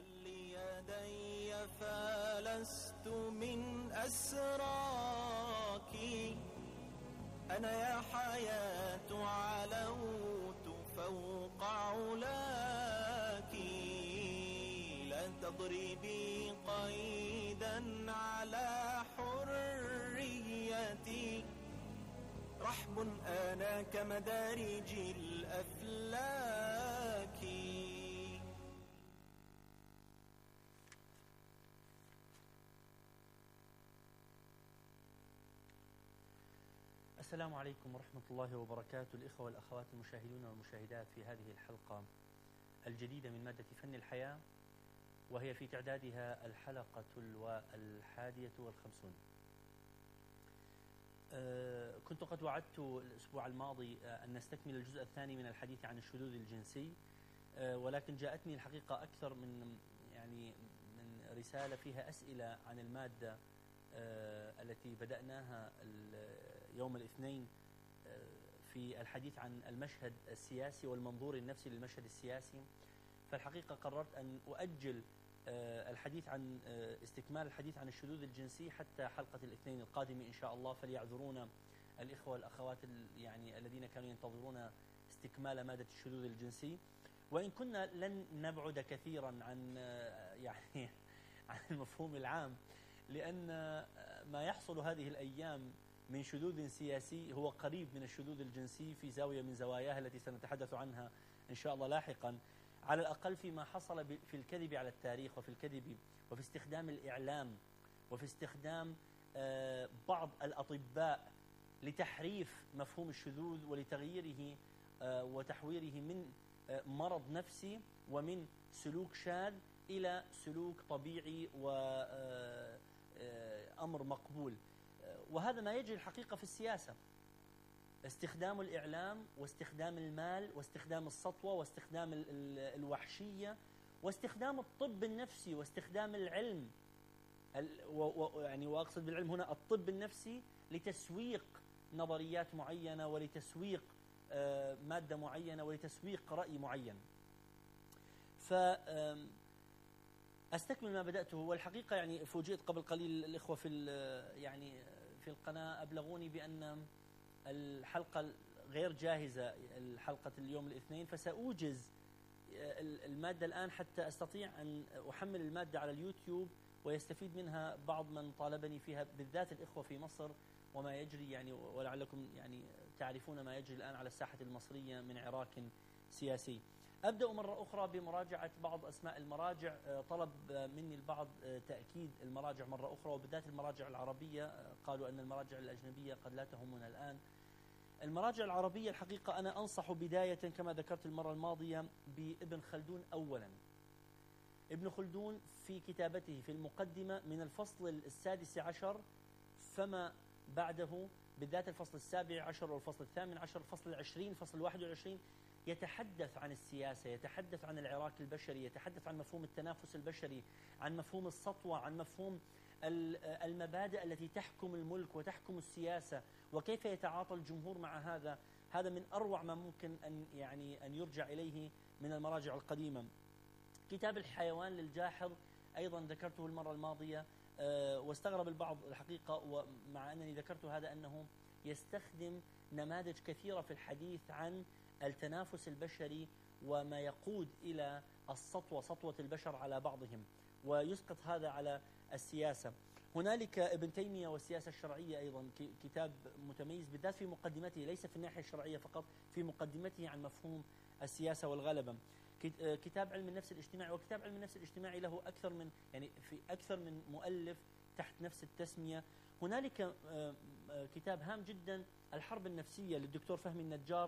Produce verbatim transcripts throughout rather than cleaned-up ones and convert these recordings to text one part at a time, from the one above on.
لعلي يدي فلست من أسراك، أنا يا حياة علوت فوق علاك، لا تضربي قيدا على حريتي، رحب أنا كمدارج الأفلاك. السلام عليكم ورحمة الله وبركاته. الإخوة والأخوات المشاهدون والمشاهدات في هذه الحلقة الجديدة من مادة فن الحياة، وهي في تعدادها الحلقة الحادية والخمسون. أه كنت قد وعدت الأسبوع الماضي أن نستكمل الجزء الثاني من الحديث عن الشذوذ الجنسي، أه ولكن جاءتني الحقيقة أكثر من يعني من رسالة فيها أسئلة عن المادة أه التي بدأناها يوم الاثنين في الحديث عن المشهد السياسي والمنظور النفسي للمشهد السياسي. فالحقيقة قررت أن أؤجل الحديث عن استكمال الحديث عن الشذوذ الجنسي حتى حلقة الاثنين القادمة إن شاء الله، فليعذرونا الإخوة والأخوات يعني الذين كانوا ينتظرون استكمال مادة الشذوذ الجنسي، وإن كنا لن نبعد كثيرا عن يعني عن المفهوم العام، لأن ما يحصل هذه الأيام من شذوذ سياسي هو قريب من الشذوذ الجنسي في زاوية من زواياها التي سنتحدث عنها إن شاء الله لاحقا، على الأقل فيما حصل في الكذب على التاريخ وفي الكذب وفي استخدام الإعلام وفي استخدام بعض الأطباء لتحريف مفهوم الشذوذ ولتغييره وتحويره من مرض نفسي ومن سلوك شاذ إلى سلوك طبيعي وأمر مقبول. وهذا ما يجري الحقيقة في السياسة، استخدام الإعلام واستخدام المال واستخدام السطوة واستخدام الوحشية واستخدام الطب النفسي واستخدام العلم، يعني وأقصد بالعلم هنا الطب النفسي، لتسويق نظريات معينة ولتسويق مادة معينة ولتسويق رأي معين. ف أستكمل ما بدأته. والحقيقة يعني فوجئت قبل قليل الإخوة في يعني في القناة أبلغوني بأن الحلقة غير جاهزة، الحلقة اليوم الاثنين، فسأوجز المادة الآن حتى أستطيع أن أحمل المادة على اليوتيوب ويستفيد منها بعض من طالبني فيها، بالذات الإخوة في مصر وما يجري يعني، ولعلكم يعني تعرفون ما يجري الآن على الساحة المصرية من عراك سياسي. أبدأ مرة أخرى بمراجعة بعض أسماء المراجع. طلب مني البعض تأكيد المراجع مرة أخرى، وبالذات المراجع العربية، قالوا أن المراجع الأجنبية قد لا تهمنا الآن. المراجع العربية الحقيقة أنا أنصح بداية كما ذكرت المرة الماضية بابن خلدون أولا. ابن خلدون في كتابته في المقدمة من الفصل السادس عشر فما بعده، بالذات الفصل السابع عشر والفصل الثامن عشر، الفصل العشرين، الفصل الواحد والعشرين، يتحدث عن السياسة، يتحدث عن العراك البشري، يتحدث عن مفهوم التنافس البشري، عن مفهوم السطوة، عن مفهوم المبادئ التي تحكم الملك وتحكم السياسة، وكيف يتعاطى الجمهور مع هذا. هذا من أروع ما ممكن أن يعني أن يرجع إليه من المراجع القديمة. كتاب الحيوان للجاحظ أيضا ذكرته المرة الماضية، واستغرب البعض الحقيقة، ومع أنني ذكرت هذا، أنه يستخدم نماذج كثيرة في الحديث عن التنافس البشري وما يقود إلى السطوة، سطوة البشر على بعضهم، ويسقط هذا على السياسة. هنالك ابن تيمية والسياسة الشرعية أيضا، كتاب متميز بالذات في مقدمته، ليس في الناحية الشرعية فقط، في مقدمته عن مفهوم السياسة والغلبة. كتاب علم النفس الاجتماعي، وكتاب علم النفس الاجتماعي له أكثر من يعني في أكثر من مؤلف تحت نفس التسمية. هنالك كتاب هام جدا، الحرب النفسية للدكتور فهمي النجار،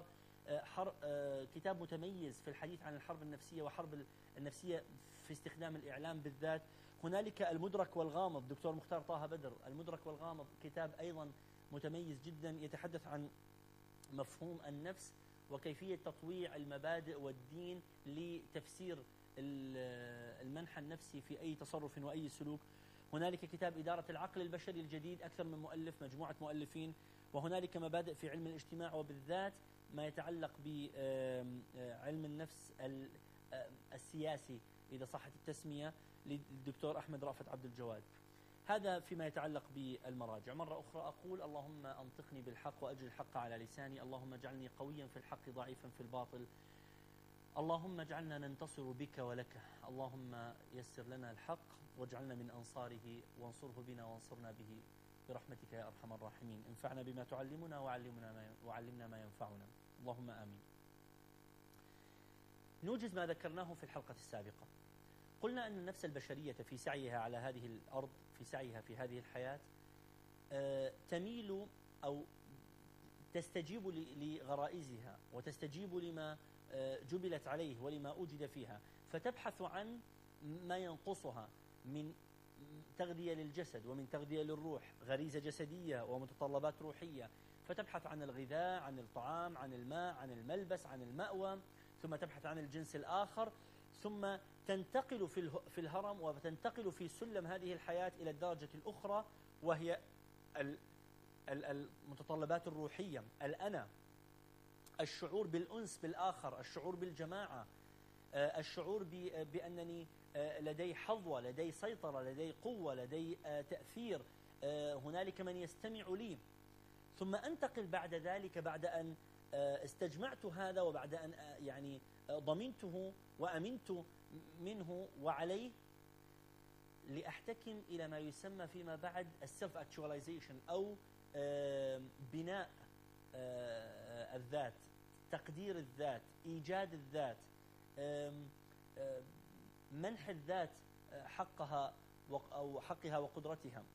كتاب متميز في الحديث عن الحرب النفسية وحرب النفسية في استخدام الإعلام بالذات. هنالك المدرك والغامض، دكتور مختار طه بدر، المدرك والغامض، كتاب أيضا متميز جدا يتحدث عن مفهوم النفس وكيفية تطويع المبادئ والدين لتفسير المنحى النفسي في أي تصرف وأي سلوك. هنالك كتاب إدارة العقل البشري الجديد، أكثر من مؤلف، مجموعة مؤلفين. وهنالك مبادئ في علم الاجتماع، وبالذات ما يتعلق بعلم النفس السياسي إذا صحت التسمية للدكتور أحمد رأفت عبد الجواد. هذا فيما يتعلق بالمراجع. مرة أخرى أقول: اللهم أنطقني بالحق وأجل الحق على لساني، اللهم اجعلني قويا في الحق ضعيفا في الباطل، اللهم اجعلنا ننتصر بك ولك، اللهم يسر لنا الحق واجعلنا من أنصاره وانصره بنا وانصرنا به برحمتك يا أرحم الراحمين. انفعنا بما تعلمنا وعلمنا ما وعلمنا ما ينفعنا، اللهم آمين. نوجز ما ذكرناه في الحلقة السابقة. قلنا أن النفس البشرية في سعيها على هذه الأرض، في سعيها في هذه الحياة، تميل أو تستجيب لغرائزها وتستجيب لما جبلت عليه ولما أوجد فيها، فتبحث عن ما ينقصها من تغذية للجسد ومن تغذية للروح، غريزة جسدية ومتطلبات روحية، فتبحث عن الغذاء، عن الطعام، عن الماء، عن الملبس، عن المأوى، ثم تبحث عن الجنس الآخر، ثم تنتقل في الهرم وتنتقل في سلم هذه الحياة إلى الدرجة الأخرى، وهي المتطلبات الروحية، الأنا، الشعور بالأنس بالآخر، الشعور بالجماعة، الشعور بأنني لدي حظوة، لدي سيطرة، لدي قوة، لدي تأثير، هنالك من يستمع لي. ثم أنتقل بعد ذلك، بعد أن استجمعت هذا وبعد أن يعني ضمنته وأمنت منه وعليه، لأحتكم إلى ما يسمى فيما بعد السيلف اكتواليزيشن، أو بناء الذات، تقدير الذات، إيجاد الذات، منح الذات حقها أو حقها وقدرتها.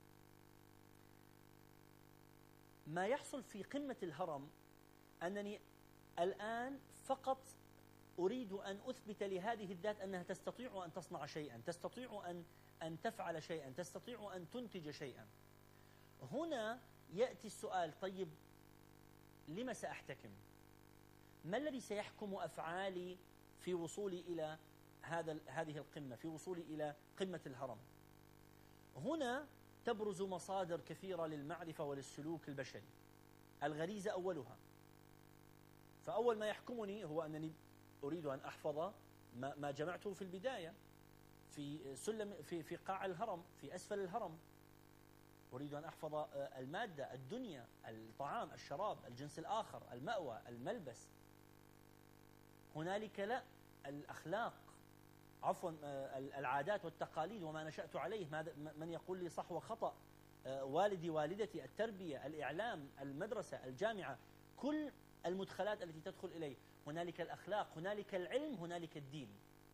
ما يحصل في قمة الهرم أنني الآن فقط أريد أن أثبت لهذه الذات أنها تستطيع أن تصنع شيئا، تستطيع أن أن تفعل شيئا، تستطيع أن تنتج شيئا. هنا يأتي السؤال: طيب لما سأحتكم؟ ما الذي سيحكم أفعالي في وصولي إلى هذا هذه القمة، في وصولي إلى قمة الهرم؟ هنا تبرز مصادر كثيرة للمعرفة وللسلوك البشري. الغريزة أولها، فأول ما يحكمني هو أنني أريد أن أحفظ ما ما جمعته في البداية، في سلم في في قاع الهرم، في أسفل الهرم. أريد أن أحفظ المادة، الدنيا، الطعام، الشراب، الجنس الآخر، المأوى، الملبس. هنالك لا، الأخلاق، عفوا العادات والتقاليد وما نشأت عليه، من يقول لي صح وخطأ، والدي، والدتي، التربية، الإعلام، المدرسة، الجامعة، كل المدخلات التي تدخل إليه. هنالك الأخلاق، هنالك العلم، هنالك الدين.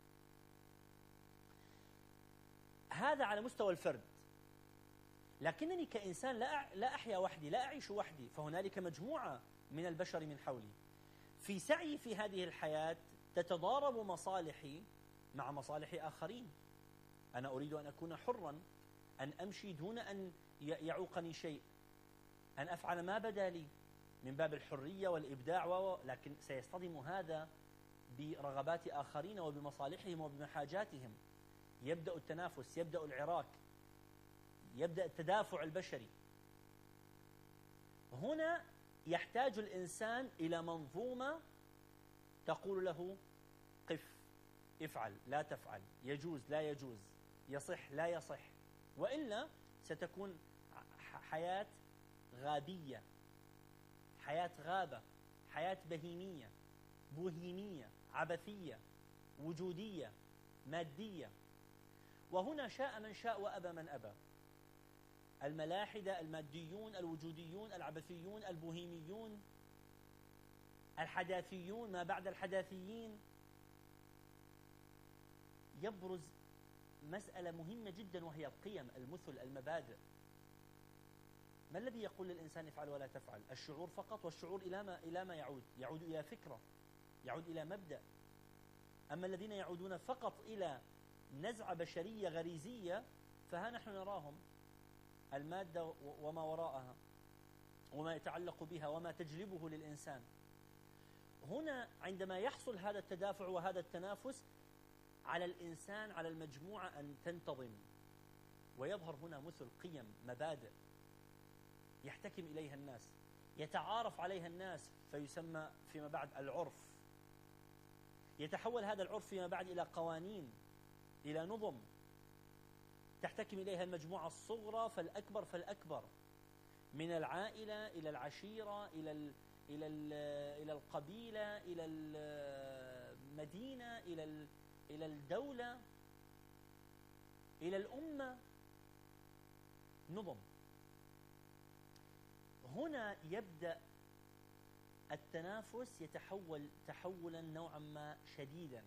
هذا على مستوى الفرد. لكنني كإنسان لا لا أحيا وحدي، لا أعيش وحدي، فهنالك مجموعة من البشر من حولي. في سعي في هذه الحياة تتضارب مصالحي مع مصالح آخرين. أنا أريد أن أكون حرا، أن أمشي دون أن يعوقني شيء، أن أفعل ما بدا لي من باب الحرية والإبداع، لكن سيصطدم هذا برغبات آخرين وبمصالحهم وبمحاجاتهم. يبدأ التنافس، يبدأ العراك، يبدأ التدافع البشري. هنا يحتاج الإنسان إلى منظومة تقول له: قف، افعل، لا تفعل، يجوز، لا يجوز، يصح، لا يصح، وإلا ستكون حياة غابية، حياة غابة، حياة بهيمية، بوهيمية، عبثية، وجودية، مادية. وهنا شاء من شاء وأبى من أبى. الملاحدة، الماديون، الوجوديون، العبثيون، البوهيميون، الحداثيون، ما بعد الحداثيين. يبرز مسألة مهمة جدا وهي القيم، المثل، المبادئ. ما الذي يقول للإنسان افعل ولا تفعل؟ الشعور فقط، والشعور إلى ما إلى ما يعود؟ يعود إلى فكرة، يعود إلى مبدأ. أما الذين يعودون فقط إلى نزعة بشرية غريزية، فها نحن نراهم، المادة وما وراءها وما يتعلق بها وما تجلبه للإنسان. هنا عندما يحصل هذا التدافع وهذا التنافس، على الإنسان، على المجموعة أن تنتظم، ويظهر هنا مثل، قيم، مبادئ يحتكم إليها الناس، يتعارف عليها الناس، فيسمى فيما بعد العرف. يتحول هذا العرف فيما بعد إلى قوانين، إلى نظم تحتكم إليها المجموعة الصغرى فالأكبر فالأكبر، من العائلة إلى العشيرة إلى ال إلى ال إلى القبيلة إلى المدينة إلى ال إلى الدولة إلى الأمة، نظم. هنا يبدأ التنافس يتحول تحولا نوعا ما شديدا،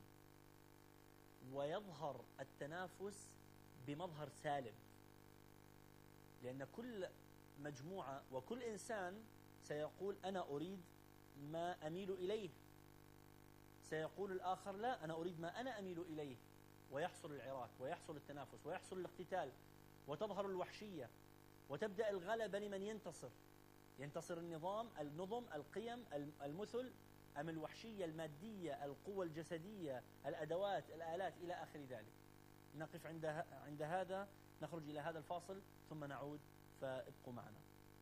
ويظهر التنافس بمظهر سالب، لأن كل مجموعة وكل إنسان سيقول أنا أريد ما أميل إليه، سيقول الآخر لا أنا أريد ما أنا أميل إليه، ويحصل العراك ويحصل التنافس ويحصل الاقتتال، وتظهر الوحشية، وتبدأ الغلبة لمن ينتصر. ينتصر النظام، النظم، القيم، المثل، أم الوحشية المادية، القوة الجسدية، الأدوات، الآلات، إلى آخر ذلك. نقف عند عند هذا، نخرج إلى هذا الفاصل ثم نعود، فابقوا معنا.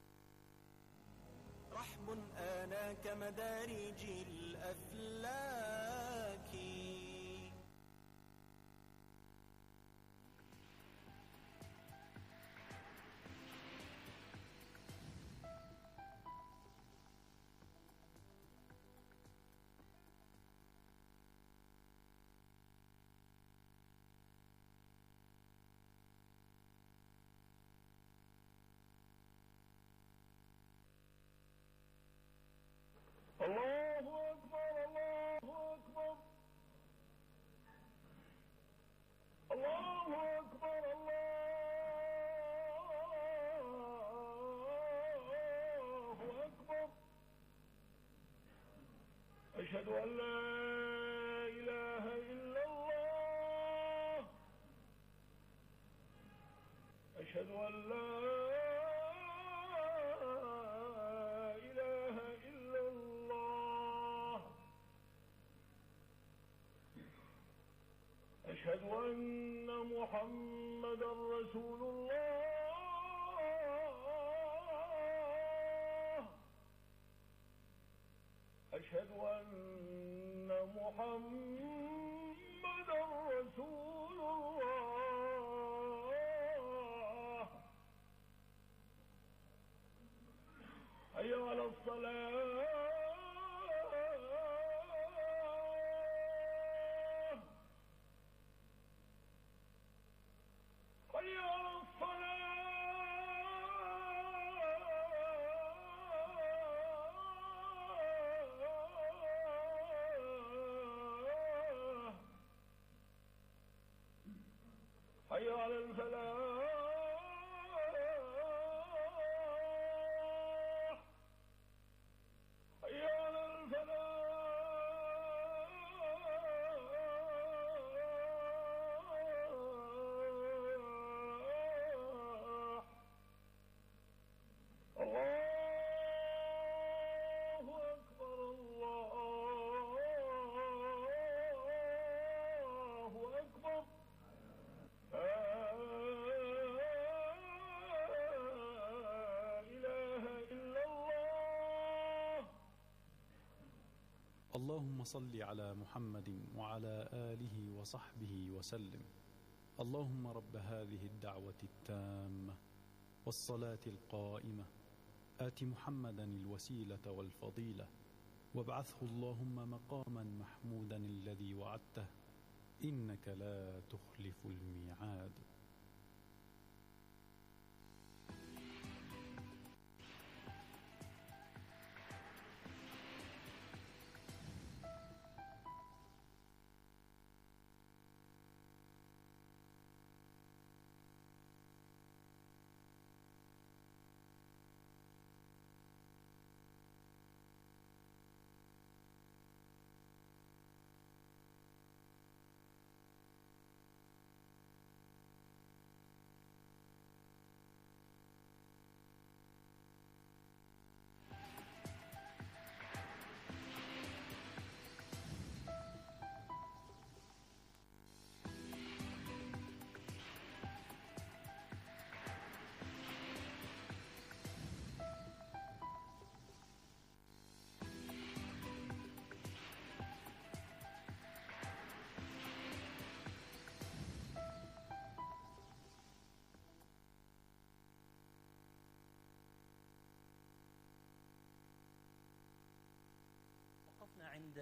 رحم آنى كمدارج الأفلاك، الله أكبر الله أكبر الله أكبر الله أكبر. أشهد أن لا إله إلا الله، أشهد أن لا أشهد أن محمدا رسول الله، أشهد أن محمدا رسول الله. حي على الصلاة، حي على الفلاح، حي على الفلاح. الله أكبر الله أكبر. اللهم صل على محمد وعلى آله وصحبه وسلم. اللهم رب هذه الدعوة التامة والصلاة القائمة، آت محمدا الوسيلة والفضيلة، وابعثه اللهم مقاما محمودا الذي وعدته، إنك لا تخلف الميعاد. عند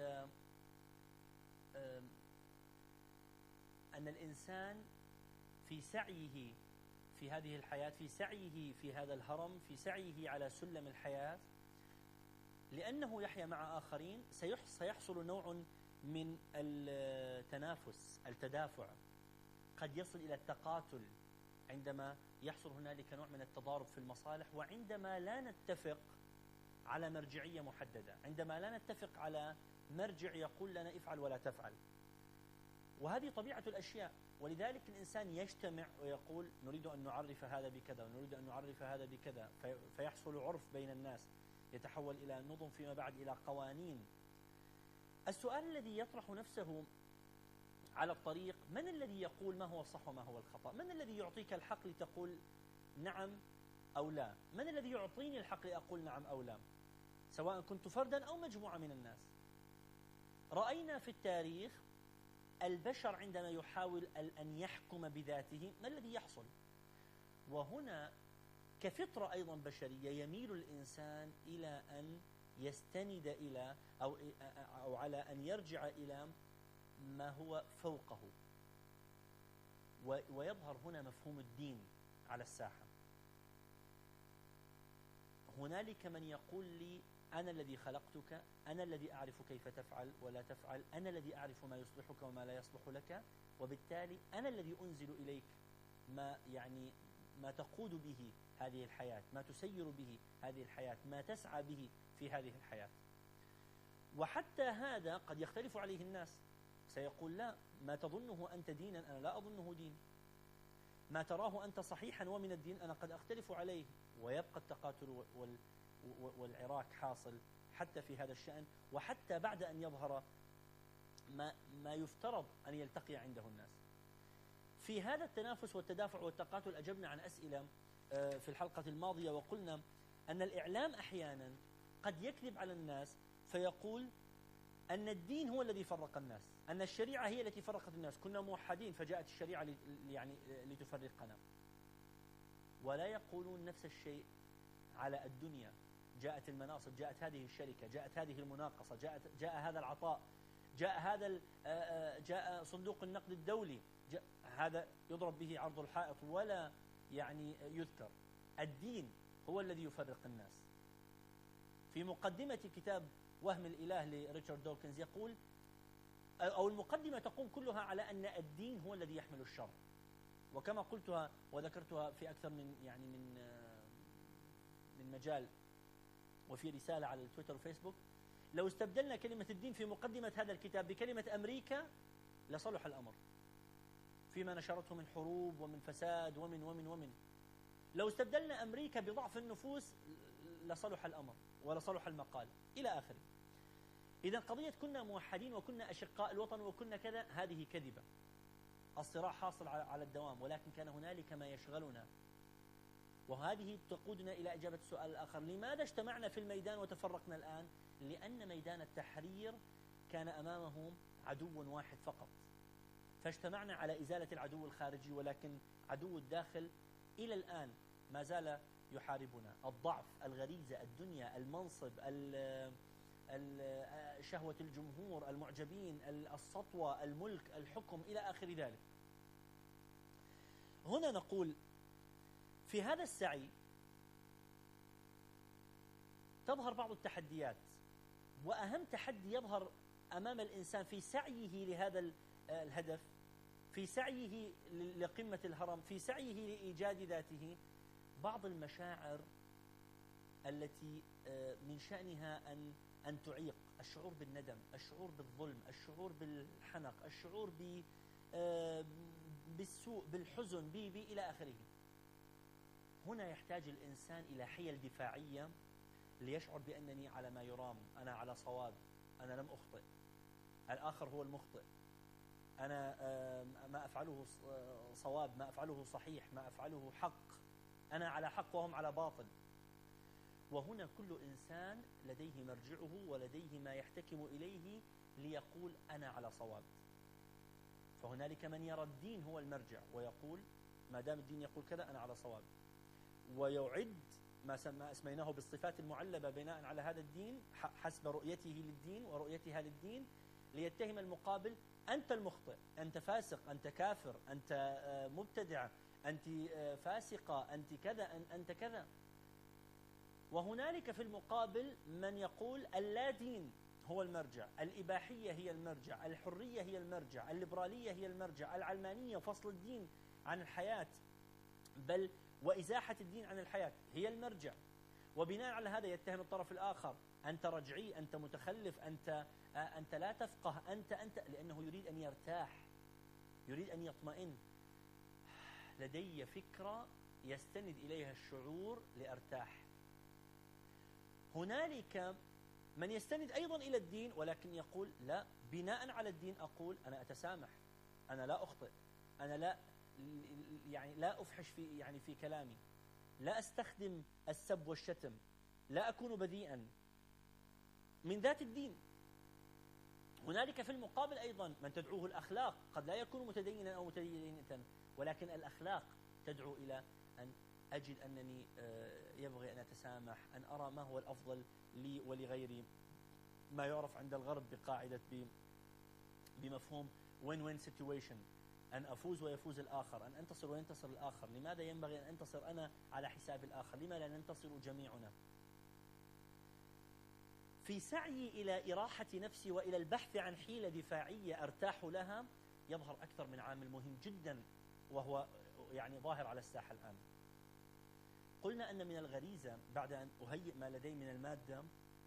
أن الإنسان في سعيه في هذه الحياة، في سعيه في هذا الهرم، في سعيه على سلم الحياة، لأنه يحيا مع آخرين سيحصل نوع من التنافس، التدافع، قد يصل إلى التقاتل عندما يحصل هنالك نوع من التضارب في المصالح، وعندما لا نتفق على مرجعية محددة، عندما لا نتفق على مرجع يقول لنا افعل ولا تفعل. وهذه طبيعة الأشياء، ولذلك الإنسان يجتمع ويقول نريد أن نعرف هذا بكذا ونريد أن نعرف هذا بكذا، فيحصل عرف بين الناس يتحول إلى نظم فيما بعد إلى قوانين. السؤال الذي يطرح نفسه على الطريق: من الذي يقول ما هو الصح وما هو الخطأ؟ من الذي يعطيك الحق لتقول نعم أو لا؟ من الذي يعطيني الحق لأقول نعم أو لا؟ سواء كنت فردا أو مجموعة من الناس. رأينا في التاريخ البشر عندما يحاول أن يحكم بذاته ما الذي يحصل؟ وهنا كفطرة أيضا بشرية يميل الإنسان إلى أن يستند إلى أو, أو على أن يرجع إلى ما هو فوقه، ويظهر هنا مفهوم الدين على الساحة. هنالك من يقول لي أنا الذي خلقتك، أنا الذي أعرف كيف تفعل ولا تفعل، أنا الذي أعرف ما يصلحك وما لا يصلح لك، وبالتالي أنا الذي أنزل إليك ما يعني ما تقود به هذه الحياة، ما تسير به هذه الحياة، ما تسعى به في هذه الحياة. وحتى هذا قد يختلف عليه الناس، سيقول لا، ما تظنه أنت دينا أنا لا أظنه دين، ما تراه أنت صحيحا ومن الدين أنا قد أختلف عليه، ويبقى التقاتل وال والعراك حاصل حتى في هذا الشأن، وحتى بعد أن يظهر ما, ما يفترض أن يلتقي عنده الناس. في هذا التنافس والتدافع والتقاتل أجبنا عن أسئلة في الحلقة الماضية، وقلنا أن الإعلام أحيانا قد يكذب على الناس فيقول أن الدين هو الذي فرق الناس، أن الشريعة هي التي فرقت الناس، كنا موحدين فجاءت الشريعة يعني لتفرقنا. ولا يقولون نفس الشيء على الدنيا. جاءت المناصب، جاءت هذه الشركة، جاءت هذه المناقصة، جاءت جاء هذا العطاء، جاء هذا جاء صندوق النقد الدولي، جاء هذا يضرب به عرض الحائط ولا يعني يذكر. الدين هو الذي يفرق الناس. في مقدمة كتاب وهم الإله لريتشارد دوكنز يقول، أو المقدمة تقوم كلها على أن الدين هو الذي يحمل الشر. وكما قلتها وذكرتها في أكثر من يعني من من مجال وفي رسالة على التويتر وفيسبوك، لو استبدلنا كلمة الدين في مقدمة هذا الكتاب بكلمة أمريكا لصلح الأمر، فيما نشرته من حروب ومن فساد ومن ومن ومن لو استبدلنا أمريكا بضعف النفوس لصلح الأمر ولصلح المقال إلى آخره. إذا قضية كنا موحدين وكنا أشقاء الوطن وكنا كذا، هذه كذبة. الصراع حاصل على الدوام، ولكن كان هنالك ما يشغلنا، وهذه تقودنا إلى إجابة السؤال الآخر: لماذا اجتمعنا في الميدان وتفرقنا الآن؟ لأن ميدان التحرير كان أمامه عدو واحد فقط، فاجتمعنا على إزالة العدو الخارجي، ولكن عدو الداخل إلى الآن ما زال يحاربنا. الضعف، الغريزة، الدنيا، المنصب، شهوة الجمهور، المعجبين، السطوة، الملك، الحكم إلى آخر ذلك. هنا نقول في هذا السعي تظهر بعض التحديات، وأهم تحدي يظهر أمام الإنسان في سعيه لهذا الهدف، في سعيه لقمة الهرم، في سعيه لإيجاد ذاته، بعض المشاعر التي من شأنها أن أن تعيق: الشعور بالندم، الشعور بالظلم، الشعور بالحنق، الشعور بالسوء، بالحزن، بي بي إلى آخره. هنا يحتاج الإنسان إلى حيل دفاعية ليشعر بأنني على ما يرام، أنا على صواب، أنا لم أخطئ، الآخر هو المخطئ، أنا ما أفعله صواب، ما أفعله صحيح، ما أفعله حق، أنا على حق وهم على باطل. وهنا كل إنسان لديه مرجعه ولديه ما يحتكم إليه ليقول أنا على صواب. فهنالك من يرى الدين هو المرجع ويقول ما دام الدين يقول كذا أنا على صواب، ويعد ما ما أسميناه بالصفات المعلبة بناء على هذا الدين حسب رؤيته للدين ورؤيتها للدين، ليتهم المقابل أنت المخطئ، أنت فاسق، أنت كافر، أنت مبتدع، أنت فاسقة، أنت كذا، أنت كذا. وهنالك في المقابل من يقول اللا دين هو المرجع، الإباحية هي المرجع، الحرية هي المرجع، الليبرالية هي المرجع، العلمانية فصل الدين عن الحياة بل وإزاحة الدين عن الحياة هي المرجع. وبناء على هذا يتهم الطرف الآخر أنت رجعي، أنت متخلف، أنت أنت لا تفقه، أنت أنت لأنه يريد أن يرتاح، يريد أن يطمئن. لدي فكرة يستند إليها الشعور لأرتاح. هنالك من يستند أيضا إلى الدين ولكن يقول لا، بناء على الدين أقول أنا أتسامح، أنا لا أخطئ، أنا لا يعني لا أفحش في يعني في كلامي، لا أستخدم السب والشتم، لا أكون بذيئا من ذات الدين. هنالك في المقابل أيضا من تدعوه الأخلاق، قد لا يكون متدينا أو متدينة ولكن الأخلاق تدعو إلى أن أجد أنني يبغي أن أتسامح، أن أرى ما هو الأفضل لي ولغيري، ما يعرف عند الغرب بقاعدة بمفهوم win-win situation، أن أفوز ويفوز الآخر، أن أنتصر وينتصر الآخر. لماذا ينبغي أن أنتصر أنا على حساب الآخر؟ لما لا ننتصر جميعنا؟ في سعي إلى إراحة نفسي وإلى البحث عن حيلة دفاعية أرتاح لها يظهر أكثر من عامل مهم جدا وهو يعني ظاهر على الساحة الآن. قلنا أن من الغريزة بعد أن أهيئ ما لدي من المادة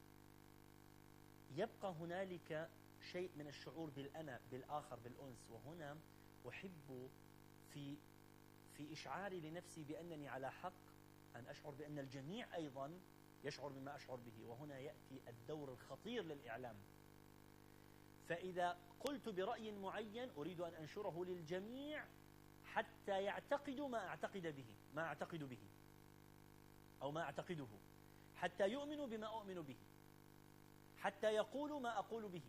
يبقى هنالك شيء من الشعور بالأنا، بالآخر، بالأنس. وهنا أحب في في إشعاري لنفسي بأنني على حق أن أشعر بأن الجميع أيضا يشعر بما أشعر به. وهنا يأتي الدور الخطير للإعلام. فإذا قلت برأي معين أريد أن أنشره للجميع حتى يعتقدوا ما أعتقد به ما أعتقد به أو ما أعتقده، حتى يؤمنوا بما أؤمن به، حتى يقولوا ما أقول به.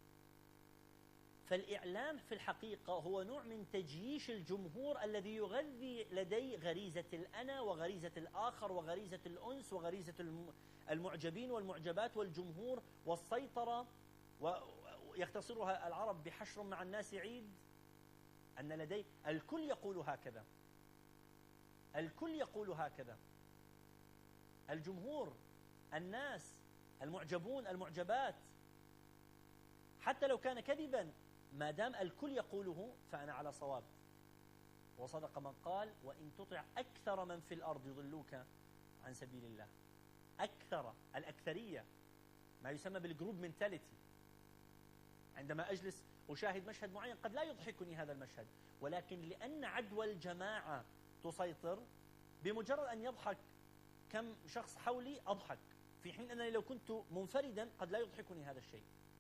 فالإعلام في الحقيقة هو نوع من تجييش الجمهور الذي يغذي لدي غريزة الأنا وغريزة الآخر وغريزة الأنس وغريزة المعجبين والمعجبات والجمهور والسيطرة. ويختصرها العرب بحشر مع الناس عيد، أن لدي الكل يقول هكذا، الكل يقول هكذا، الجمهور، الناس، المعجبون، المعجبات، حتى لو كان كذبا ما دام الكل يقوله فأنا على صواب. وصدق من قال وإن تطع أكثر من في الأرض يضلوك عن سبيل الله. أكثر، الأكثرية، ما يسمى بالجروب منتاليتي. عندما أجلس أشاهد مشهد معين قد لا يضحكني هذا المشهد، ولكن لأن عدوى الجماعة تسيطر، بمجرد أن يضحك كم شخص حولي أضحك، في حين أنني لو كنت منفردا قد لا يضحكني هذا الشيء.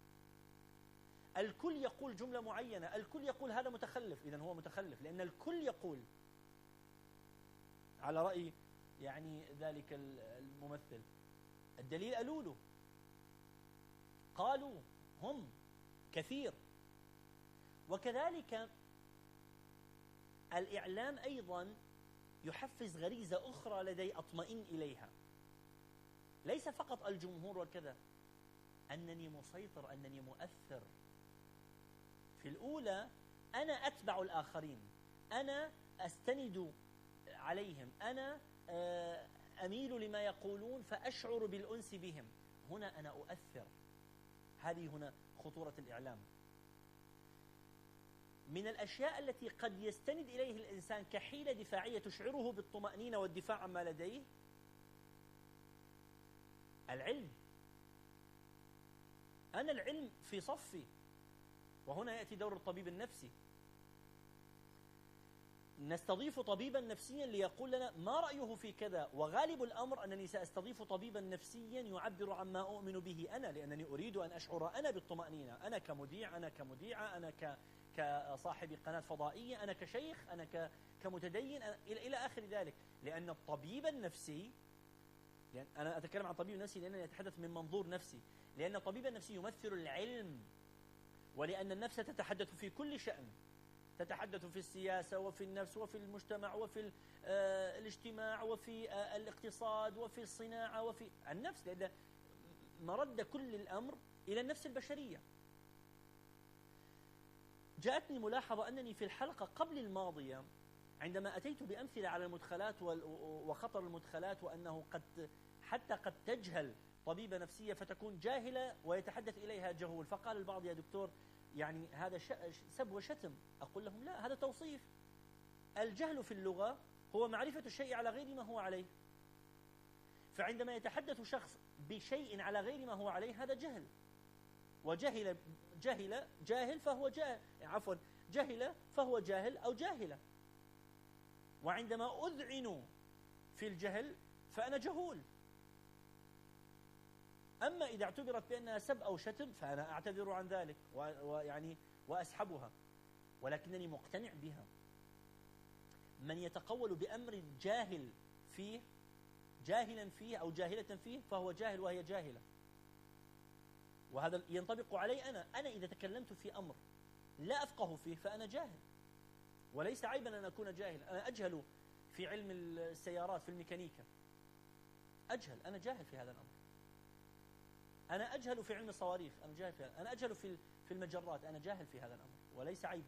الكل يقول جملة معينة، الكل يقول هذا متخلف، إذن هو متخلف لأن الكل يقول، على رأي يعني ذلك الممثل. الدليل ألوله، قالوا هم كثير. وكذلك الإعلام أيضا يحفز غريزة أخرى لدي أطمئن إليها، ليس فقط الجمهور وكذا، أنني مسيطر، أنني مؤثر. في الأولى أنا أتبع الآخرين، أنا أستند عليهم، أنا أميل لما يقولون فأشعر بالأنس بهم. هنا أنا أؤثر. هذه هنا خطورة الإعلام. من الأشياء التي قد يستند إليه الإنسان كحيلة دفاعية تشعره بالطمأنينة والدفاع عما لديه العلم. أنا العلم في صفي. وهنا يأتي دور الطبيب النفسي. نستضيف طبيبا نفسيا ليقول لنا ما رأيه في كذا، وغالب الأمر أنني سأستضيف طبيبا نفسيا يعبر عما أؤمن به أنا، لأنني أريد أن أشعر أنا بالطمأنينة، أنا كمذيع، أنا كمذيعة، أنا ك كصاحب قناة فضائية، أنا كشيخ، أنا كمتدين، أنا إلى آخر ذلك. لأن الطبيب النفسي، لأن أنا أتكلم عن طبيب نفسي لأنني أتحدث من منظور نفسي، لأن الطبيب النفسي يمثل العلم، ولأن النفس تتحدث في كل شأن. تتحدث في السياسة وفي النفس وفي المجتمع وفي آه الاجتماع وفي آه الاقتصاد وفي الصناعة وفي النفس، لأن مرد كل الأمر إلى النفس البشرية. جاءتني ملاحظة أنني في الحلقة قبل الماضية عندما أتيت بأمثلة على المدخلات وخطر المدخلات، وأنه قد حتى قد تجهل طبيبة نفسية فتكون جاهلة ويتحدث إليها جهول، فقال البعض يا دكتور يعني هذا سب وشتم. أقول لهم لا، هذا توصيف. الجهل في اللغة هو معرفة الشيء على غير ما هو عليه، فعندما يتحدث شخص بشيء على غير ما هو عليه هذا جهل، وجهل جهل جاهل فهو جاهل، عفوا جهل فهو جاهل أو جاهلة. وعندما أذعن في الجهل فأنا جهول. أما إذا اعتبرت بأنها سب أو شتم فأنا أعتذر عن ذلك ويعني وأسحبها، ولكنني مقتنع بها. من يتقول بأمر جاهل فيه جاهلا فيه أو جاهلة فيه فهو جاهل وهي جاهلة، وهذا ينطبق علي أنا. أنا إذا تكلمت في أمر لا أفقه فيه فأنا جاهل، وليس عيبا أن أكون جاهلا. أنا أجهل في علم السيارات في الميكانيكا، أجهل، أنا جاهل في هذا الأمر. أنا أجهل في علم الصواريخ، أنا جاهل في هذا. أنا أجهل في في المجرات، أنا جاهل في هذا الأمر وليس عيبا.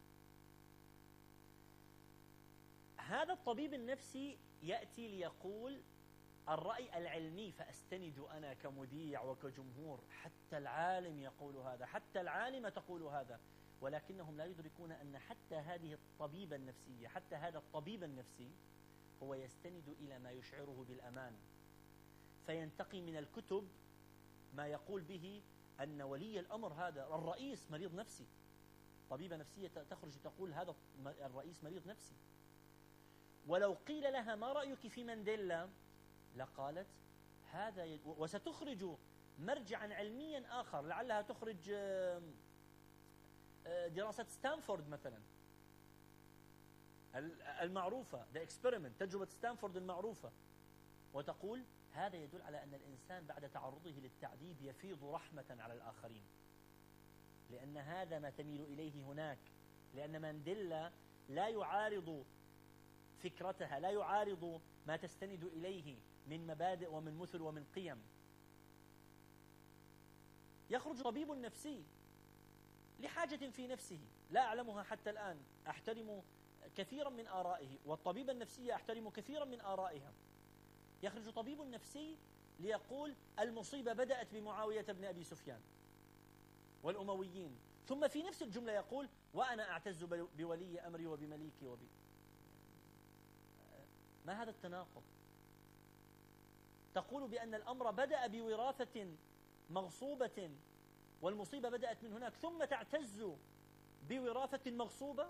هذا الطبيب النفسي يأتي ليقول الرأي العلمي، فأستند أنا كمذيع وكجمهور. حتى العالم يقول هذا، حتى العالمة تقول هذا، ولكنهم لا يدركون أن حتى هذه الطبيبة النفسية، حتى هذا الطبيب النفسي هو يستند إلى ما يشعره بالأمان، فينتقي من الكتب ما يقول به أن ولي الأمر هذا الرئيس مريض نفسي. طبيبة نفسية تخرج تقول هذا الرئيس مريض نفسي. ولو قيل لها ما رأيك في مانديلا لقالت هذا يد... وستخرج مرجعا علميا آخر، لعلها تخرج دراسة ستانفورد مثلا المعروفة، The Experiment، تجربة ستانفورد المعروفة، وتقول هذا يدل على أن الإنسان بعد تعرضه للتعذيب يفيض رحمة على الآخرين، لأن هذا ما تميل إليه هناك. لأن مانديلا لا يعارض فكرتها، لا يعارض ما تستند إليه من مبادئ ومن مثل ومن قيم. يخرج طبيب نفسي لحاجة في نفسه لا أعلمها حتى الآن، أحترم كثيرا من آرائه، والطبيبة النفسية أحترم كثيرا من آرائها. يخرج طبيب نفسي ليقول المصيبة بدأت بمعاوية بن أبي سفيان والأمويين، ثم في نفس الجملة يقول وأنا أعتز بولي أمري وبمليكي وبي. ما هذا التناقض؟ تقول بأن الأمر بدأ بوراثة مغصوبة والمصيبة بدأت من هناك، ثم تعتز بوراثة مغصوبة.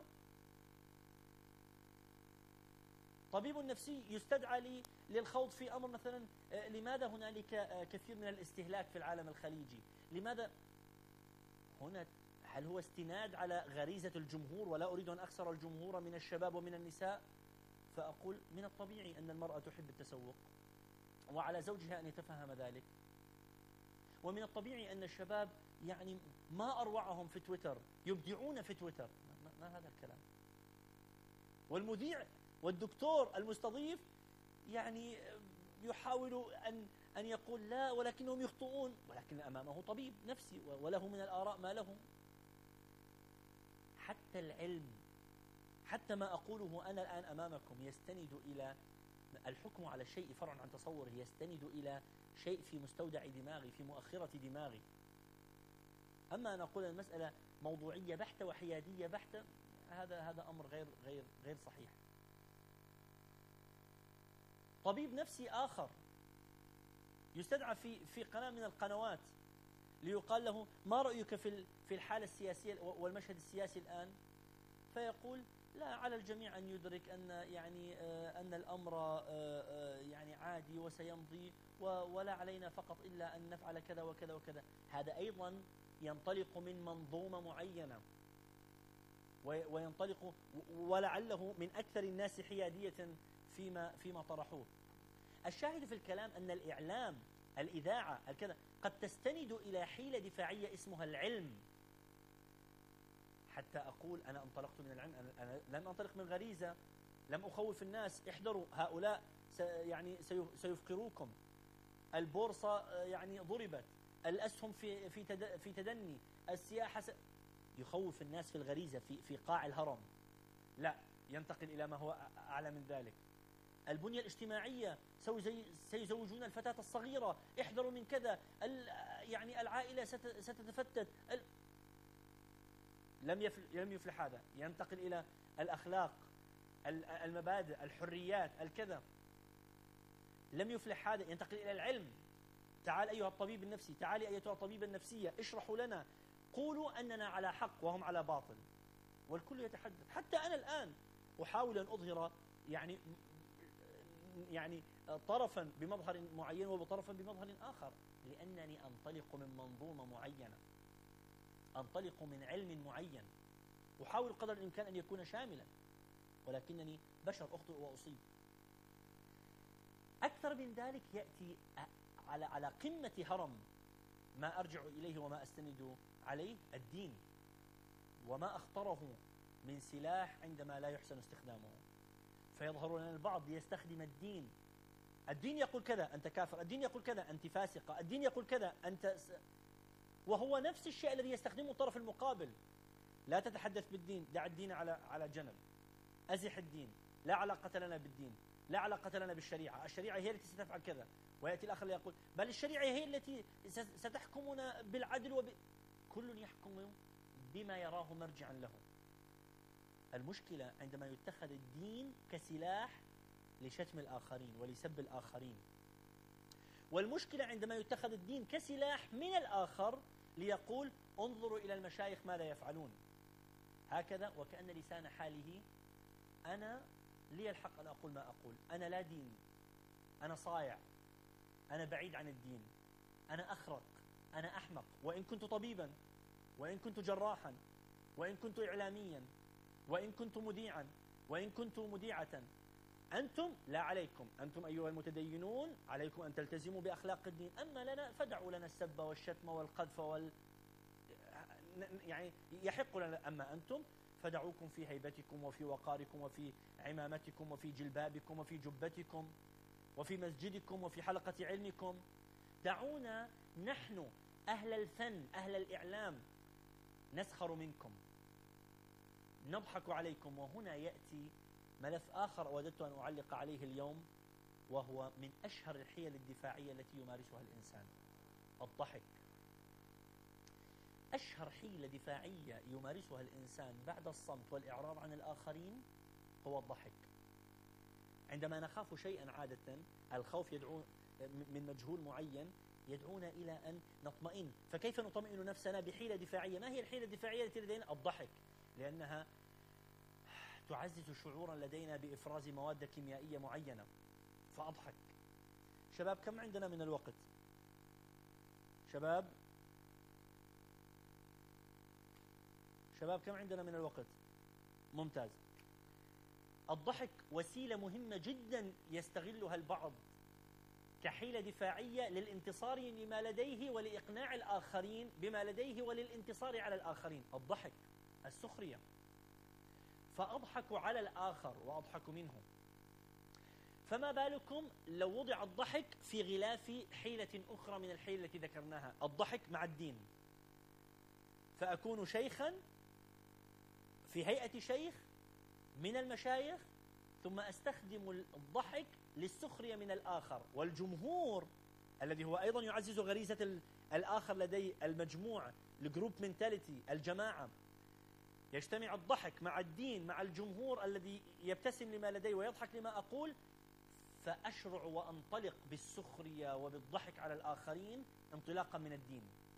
طبيب نفسي يستدعى لي للخوض في أمر مثلا لماذا هنالك كثير من الاستهلاك في العالم الخليجي، لماذا هنا؟ هل هو استناد على غريزة الجمهور؟ ولا أريد أن أخسر الجمهور من الشباب ومن النساء، فأقول من الطبيعي أن المرأة تحب التسوق وعلى زوجها أن يتفهم ذلك، ومن الطبيعي أن الشباب يعني ما أروعهم في تويتر، يبدعون في تويتر. ما, ما هذا الكلام؟ والمذيع والدكتور المستضيف يعني يحاول أن أن يقول لا ولكنهم يخطئون، ولكن أمامه طبيب نفسي وله من الآراء ما له. حتى العلم، حتى ما أقوله أنا الآن أمامكم يستند إلى الحكم على الشيء فرع عن تصوره، يستند إلى شيء في مستودع دماغي، في مؤخرة دماغي. أما أن أقول المسألة موضوعية بحتة وحيادية بحتة، هذا هذا أمر غير غير غير صحيح. طبيب نفسي آخر يستدعى في في قناة من القنوات ليقال له ما رأيك في في الحالة السياسية والمشهد السياسي الآن، فيقول لا، على الجميع أن يدرك أن يعني أن الأمر يعني عادي وسيمضي، ولا علينا فقط إلا أن نفعل كذا وكذا وكذا. هذا أيضا ينطلق من منظومة معينة، وينطلق ولعله من أكثر الناس حيادية فيما فيما طرحوه. الشاهد في الكلام أن الإعلام، الإذاعة، الكذا قد تستند إلى حيلة دفاعية اسمها العلم، حتى حتى أقول أنا انطلقت من العلم، أنا, أنا لم أنطلق من غريزة، لم أخوف الناس احذروا هؤلاء يعني سيفقروكم، البورصة يعني ضربت، الأسهم في في في تدني، السياحة س... يخوف الناس في الغريزة في في قاع الهرم. لا، ينتقل إلى ما هو أعلى من ذلك. البنية الاجتماعية، سيزوجون الفتاة الصغيرة، احذروا من كذا، يعني العائلة ستتفتت. لم يفلح لم يفلح هذا، ينتقل إلى الأخلاق، المبادئ، الحريات، الكذا. لم يفلح هذا، ينتقل إلى العلم. تعال أيها الطبيب النفسي، تعالي أيتها الطبيبة النفسية، اشرحوا لنا، قولوا أننا على حق وهم على باطل. والكل يتحدث. حتى أنا الآن أحاول أن أظهر يعني يعني طرفا بمظهر معين وطرفا بمظهر آخر، لأنني أنطلق من منظومة معينة، أنطلق من علم معين، أحاول قدر الإمكان أن يكون شاملا، ولكنني بشر أخطئ وأصيب. أكثر من ذلك يأتي على على قمة هرم ما أرجع إليه وما أستند عليه الدين، وما أخطره من سلاح عندما لا يحسن استخدامه. فيظهر لنا البعض يستخدم الدين، الدين يقول كذا أنت كافر، الدين يقول كذا أنت فاسقة، الدين يقول كذا أنت س... وهو نفس الشيء الذي يستخدمه الطرف المقابل. لا تتحدث بالدين، دع الدين على على جنب، أزح الدين، لا علاقة لنا بالدين، لا علاقة لنا بالشريعة، الشريعة هي التي ستفعل كذا. ويأتي الآخر يقول بل الشريعة هي التي ستحكمنا بالعدل وب... كل يحكم بما يراه مرجعا له. المشكلة عندما يتخذ الدين كسلاح لشتم الآخرين ولسب الآخرين، والمشكلة عندما يتخذ الدين كسلاح من الآخر ليقول انظروا إلى المشايخ ماذا يفعلون. هكذا، وكأن لسان حاله أنا لي الحق أن أقول ما أقول، أنا لا دين، أنا صايع، أنا بعيد عن الدين، أنا أخرق، أنا أحمق، وإن كنت طبيبا، وإن كنت جراحا، وإن كنت إعلاميا، وإن كنت مذيعا، وإن كنت مذيعة. أنتم لا عليكم، أنتم أيها المتدينون عليكم أن تلتزموا بأخلاق الدين، أما لنا فدعوا لنا السب والشتم والقذف وال يعني يحق لنا، أما أنتم فدعوكم في هيبتكم وفي وقاركم وفي عمامتكم وفي جلبابكم وفي جبتكم وفي مسجدكم وفي حلقة علمكم. دعونا نحن أهل الفن أهل الإعلام نسخر منكم، نضحك عليكم. وهنا يأتي ملف آخر أوددت أن أعلق عليه اليوم، وهو من أشهر الحيل الدفاعية التي يمارسها الإنسان، الضحك. أشهر حيلة دفاعية يمارسها الإنسان بعد الصمت والإعراض عن الآخرين هو الضحك. عندما نخاف شيئا عادة، الخوف يدعو من مجهول معين يدعونا إلى أن نطمئن. فكيف نطمئن نفسنا؟ بحيلة دفاعية. ما هي الحيلة الدفاعية التي لدينا؟ الضحك، لأنها تعزز شعورا لدينا بإفراز مواد كيميائية معينة، فأضحك. شباب كم عندنا من الوقت؟ شباب شباب كم عندنا من الوقت؟ ممتاز. الضحك وسيلة مهمة جدا يستغلها البعض كحيلة دفاعية للانتصار لما لديه ولإقناع الآخرين بما لديه وللانتصار على الآخرين. الضحك، السخرية. فأضحك على الآخر وأضحك منه. فما بالكم لو وضع الضحك في غلاف حيلة أخرى من الحيلة التي ذكرناها، الضحك مع الدين. فأكون شيخا في هيئة شيخ من المشايخ، ثم أستخدم الضحك للسخرية من الآخر، والجمهور الذي هو أيضا يعزز غريزة الآخر لدي المجموعة، الجروب منتاليتي، الجماعة. يجتمع الضحك مع الدين مع الجمهور الذي يبتسم لما لدي ويضحك لما أقول، فأشرع وأنطلق بالسخرية وبالضحك على الآخرين انطلاقا من الدين.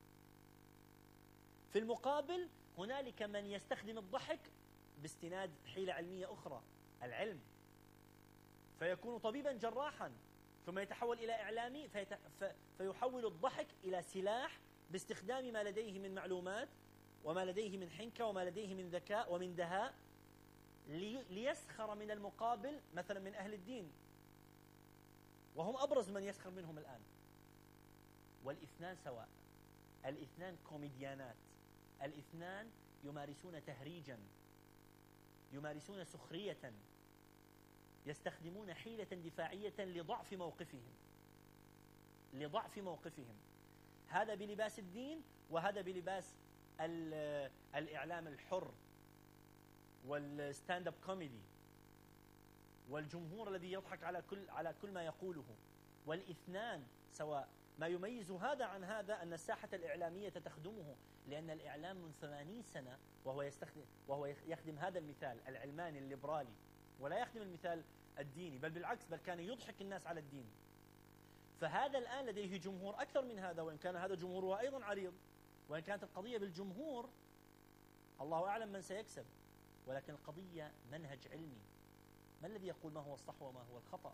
في المقابل هنالك من يستخدم الضحك باستناد حيلة علمية أخرى، العلم، فيكون طبيبا جراحا ثم يتحول إلى إعلامي فيت... ف... فيحول الضحك إلى سلاح باستخدام ما لديه من معلومات وما لديه من حنكة وما لديه من ذكاء ومن دهاء لي... ليسخر من المقابل مثلا من أهل الدين، وهم أبرز من يسخر منهم الآن. والاثنان سواء، الاثنان كوميديانات، الاثنان يمارسون تهريجا، يمارسون سخرية، يستخدمون حيلة دفاعية لضعف موقفهم لضعف موقفهم هذا بلباس الدين، وهذا بلباس الإعلام الحر والستاند اب كوميدي والجمهور الذي يضحك على كل على كل ما يقوله. والاثنان سواء. ما يميز هذا عن هذا أن الساحة الإعلامية تخدمه، لأن الإعلام من ثمانين سنة وهو يستخدم وهو يخدم هذا المثال العلماني الليبرالي، ولا يخدم المثال الديني، بل بالعكس، بل كان يضحك الناس على الدين. فهذا الآن لديه جمهور أكثر من هذا، وإن كان هذا جمهوره أيضا عريض، وإن كانت القضية بالجمهور الله أعلم من سيكسب، ولكن القضية منهج علمي. ما الذي يقول ما هو الصح وما هو الخطأ؟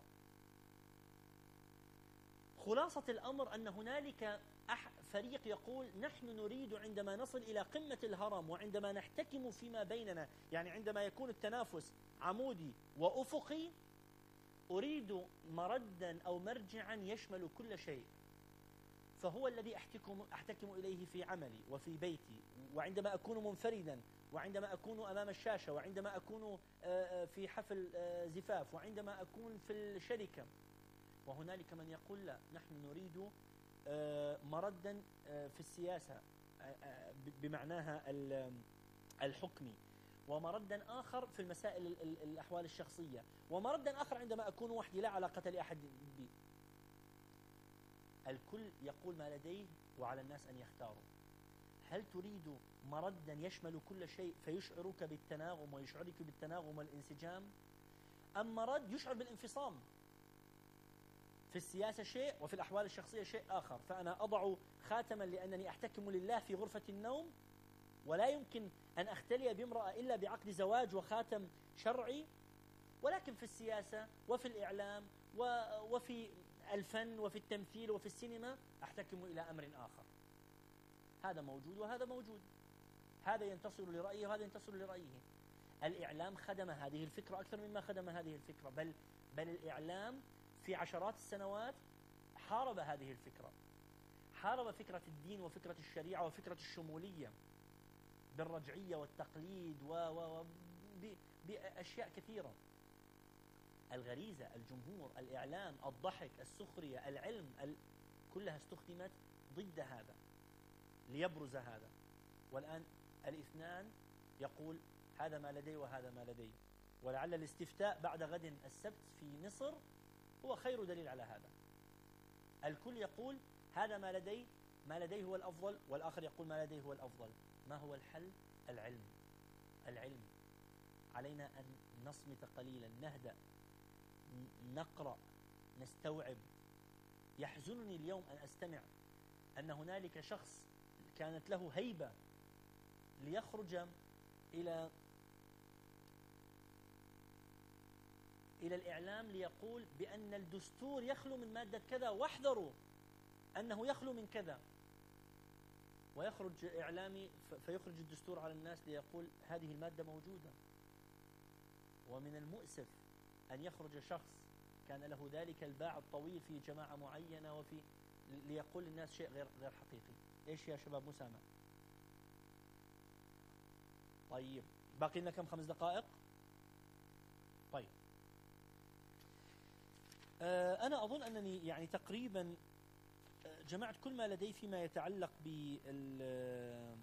خلاصة الأمر أن هنالك فريق يقول نحن نريد عندما نصل إلى قمة الهرم وعندما نحتكم فيما بيننا، يعني عندما يكون التنافس عمودي وأفقي، أريد مردا أو مرجعا يشمل كل شيء، فهو الذي أحتكم, أحتكم إليه في عملي وفي بيتي، وعندما أكون منفردا، وعندما أكون أمام الشاشة، وعندما أكون في حفل زفاف، وعندما أكون في الشركة. وهنالك من يقول لا، نحن نريد مردا في السياسة بمعناها الحكمي، ومردا آخر في المسائل الأحوال الشخصية، ومردا آخر عندما أكون وحدي لا علاقة لأحد بي. الكل يقول ما لديه، وعلى الناس أن يختاروا. هل تريد مردا يشمل كل شيء فيشعرك بالتناغم ويشعرك بالتناغم والانسجام، أم مرد يشعر بالانفصام؟ في السياسة شيء وفي الأحوال الشخصية شيء آخر. فأنا أضع خاتما لأنني أحتكم لله في غرفة النوم، ولا يمكن أن أختلي بامرأة إلا بعقد زواج وخاتم شرعي، ولكن في السياسة وفي الإعلام وفي الفن وفي التمثيل وفي السينما أحتكم إلى أمر آخر. هذا موجود وهذا موجود، هذا ينتصر لرأيه وهذا ينتصر لرأيه. الإعلام خدم هذه الفكرة أكثر مما خدم هذه الفكرة، بل بل الإعلام في عشرات السنوات حارب هذه الفكرة، حارب فكرة الدين وفكرة الشريعة وفكرة الشمولية بالرجعية والتقليد و و بأشياء كثيرة. الغريزة، الجمهور، الإعلام، الضحك، السخرية، العلم، ال... كلها استخدمت ضد هذا ليبرز هذا. والآن الاثنان يقول هذا ما لدي وهذا ما لدي، ولعل الاستفتاء بعد غد السبت في مصر هو خير دليل على هذا. الكل يقول هذا ما لدي، ما لديه هو الأفضل، والآخر يقول ما لديه هو الأفضل. ما هو الحل؟ العلم. العلم. علينا أن نصمت قليلا، نهدأ، نقرأ، نستوعب. يحزنني اليوم أن أستمع أن هنالك شخص كانت له هيبة ليخرج إلى إلى الإعلام ليقول بأن الدستور يخلو من مادة كذا، واحذروا أنه يخلو من كذا، ويخرج إعلامي فيخرج الدستور على الناس ليقول هذه المادة موجودة. ومن المؤسف أن يخرج شخص كان له ذلك الباع الطويل في جماعة معينة وفي ليقول للناس شيء غير غير حقيقي. إيش يا شباب مسامع؟ طيب باقي لنا كم؟ خمس دقائق. طيب آه أنا أظن أنني يعني تقريبا جمعت كل ما لدي فيما يتعلق بال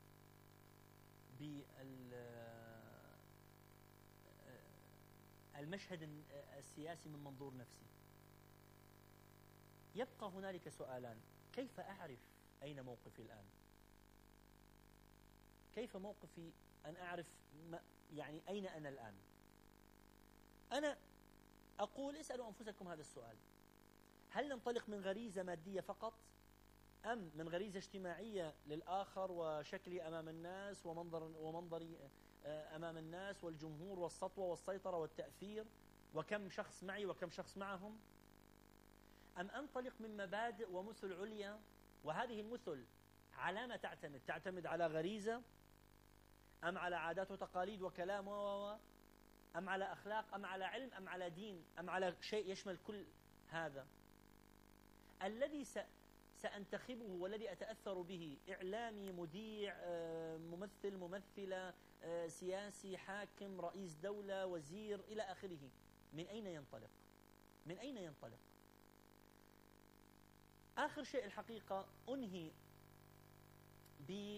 بال المشهد السياسي من منظور نفسي. يبقى هنالك سؤالان: كيف أعرف أين موقفي الآن؟ كيف موقفي أن أعرف ما يعني أين أنا الآن؟ أنا أقول اسألوا أنفسكم هذا السؤال: هل ننطلق من غريزة مادية فقط، أم من غريزة اجتماعية للآخر وشكلي أمام الناس ومنظر ومنظري أمام الناس والجمهور والسطوة والسيطرة والتأثير وكم شخص معي وكم شخص معهم؟ أم أنطلق من مبادئ ومثل عليا، وهذه المثل على ما تعتمد؟ تعتمد على غريزة أم على عادات وتقاليد وكلام و أم على أخلاق أم على علم أم على دين أم على شيء يشمل كل هذا؟ الذي سأنتخبه والذي أتأثر به، إعلامي، مذيع، ممثل، ممثلة، سياسي، حاكم، رئيس دولة، وزير إلى آخره، من أين ينطلق؟ من أين ينطلق؟ آخر شيء الحقيقة أنهي ب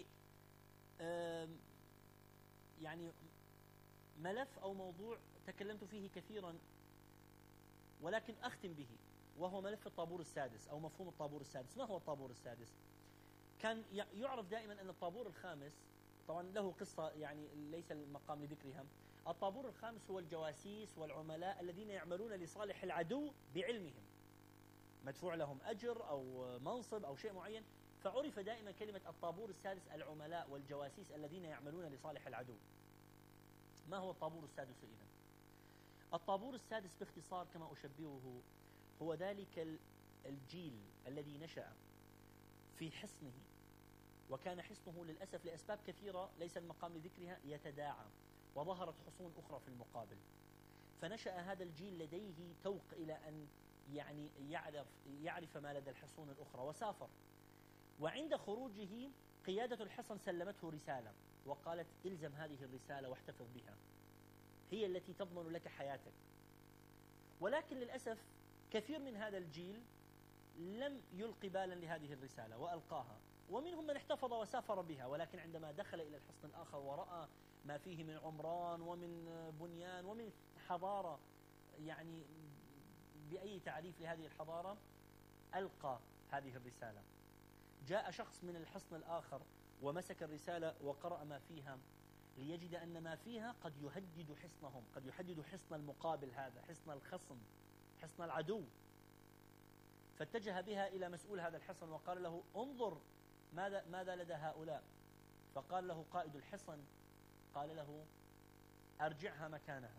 يعني ملف أو موضوع تكلمت فيه كثيرا ولكن أختم به، وهو ملف الطابور السادس أو مفهوم الطابور السادس. ما هو الطابور السادس؟ كان يعرف دائما أن الطابور الخامس، طبعا له قصة يعني ليس المقام لذكرها، الطابور الخامس هو الجواسيس والعملاء الذين يعملون لصالح العدو بعلمهم، مدفوع لهم أجر أو منصب أو شيء معين، فعرف دائما كلمة الطابور السادس العملاء والجواسيس الذين يعملون لصالح العدو. ما هو الطابور السادس إذن؟ الطابور السادس باختصار كما أشبهه هو ذلك الجيل الذي نشأ في حصنه، وكان حصنه للأسف لأسباب كثيرة ليس المقام لذكرها يتداعى، وظهرت حصون أخرى في المقابل، فنشأ هذا الجيل لديه توق إلى أن يعني يعرف, يعرف ما لدى الحصون الأخرى، وسافر. وعند خروجه قيادة الحصن سلمته رسالة وقالت إلزم هذه الرسالة واحتفظ بها، هي التي تضمن لك حياتك. ولكن للأسف كثير من هذا الجيل لم يلقي بالا لهذه الرسالة وألقاها، ومنهم من احتفظ وسافر بها، ولكن عندما دخل إلى الحصن الآخر ورأى ما فيه من عمران ومن بنيان ومن حضارة، يعني بأي تعريف لهذه الحضارة، ألقى هذه الرسالة. جاء شخص من الحصن الآخر ومسك الرسالة وقرأ ما فيها ليجد أن ما فيها قد يهدد حصنهم، قد يهدد حصن المقابل، هذا حصن الخصم، حصن العدو. فاتجه بها إلى مسؤول هذا الحصن وقال له انظر ماذا, ماذا لدى هؤلاء. فقال له قائد الحصن، قال له أرجعها مكانها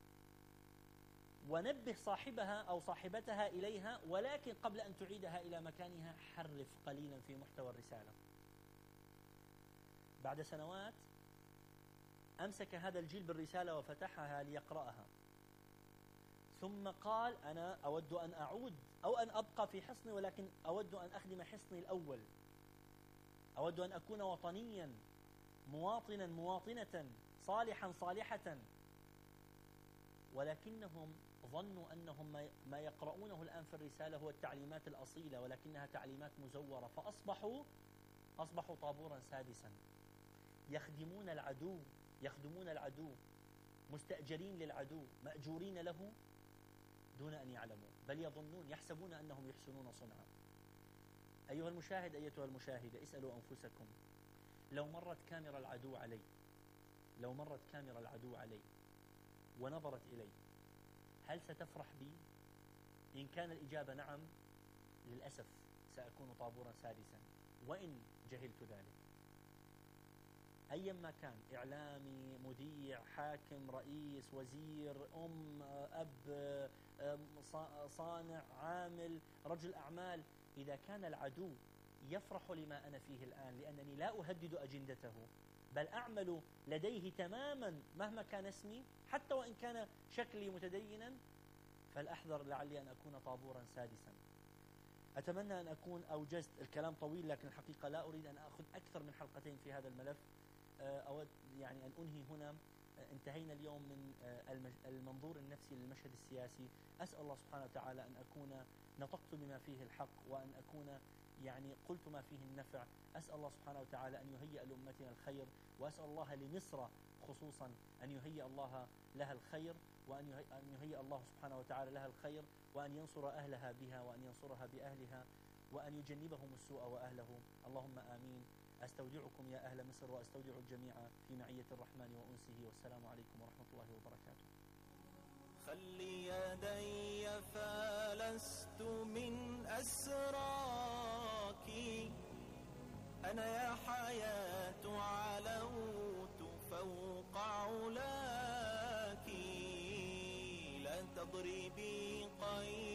ونبه صاحبها أو صاحبتها إليها، ولكن قبل أن تعيدها إلى مكانها حرف قليلا في محتوى الرسالة. بعد سنوات أمسك هذا الجيل بالرسالة وفتحها ليقرأها، ثم قال أنا أود أن أعود أو أن أبقى في حصني، ولكن أود أن أخدم حصني الأول، أود أن أكون وطنيا، مواطنا مواطنة، صالحا صالحة. ولكنهم ظنوا أنهم ما يقرؤونه الآن في الرسالة هو التعليمات الأصيلة، ولكنها تعليمات مزورة، فأصبحوا أصبحوا طابورا سادسا يخدمون العدو، يخدمون العدو، مستأجرين للعدو، مأجورين له دون أن يعلموا، بل يظنون يحسبون أنهم يحسنون صنعا. أيها المشاهد، أيتها المشاهدة، اسألوا أنفسكم، لو مرت كاميرا العدو علي، لو مرت كاميرا العدو علي ونظرت إلي، هل ستفرح بي؟ إن كان الإجابة نعم، للأسف سأكون طابورا سادسا، وإن جهلت ذلك. أيما كان، إعلامي، مذيع، حاكم، رئيس، وزير، أم، أب، صانع، عامل، رجل أعمال، إذا كان العدو يفرح لما أنا فيه الآن لأنني لا أهدد أجندته، بل أعمل لديه تماما مهما كان اسمي، حتى وإن كان شكلي متدينا، فالأحذر لعلي أن أكون طابورا سادسا. أتمنى أن أكون أوجزت، الكلام طويل لكن الحقيقة لا أريد أن أخذ أكثر من حلقتين في هذا الملف. أود يعني أن أنهي هنا. انتهينا اليوم من المنظور النفسي للمشهد السياسي. أسأل الله سبحانه وتعالى أن أكون نطقت بما فيه الحق، وأن أكون يعني قلت ما فيه النفع. أسأل الله سبحانه وتعالى أن يهيئ لأمتنا الخير، وأسأل الله لمصر خصوصا أن يهيئ الله لها الخير، وأن يهيئ الله سبحانه وتعالى لها الخير، وأن ينصر أهلها بها، وأن ينصرها بأهلها، وأن يجنبهم السوء وأهله. اللهم آمين. أستودعكم يا أهل مصر، وأستودع الجميع في معية الرحمن وأنسه، والسلام عليكم ورحمة الله وبركاته. خلي يدي فلست من أسراك، أنا يا حياة علوت فوق علاك، لا تضربي قيد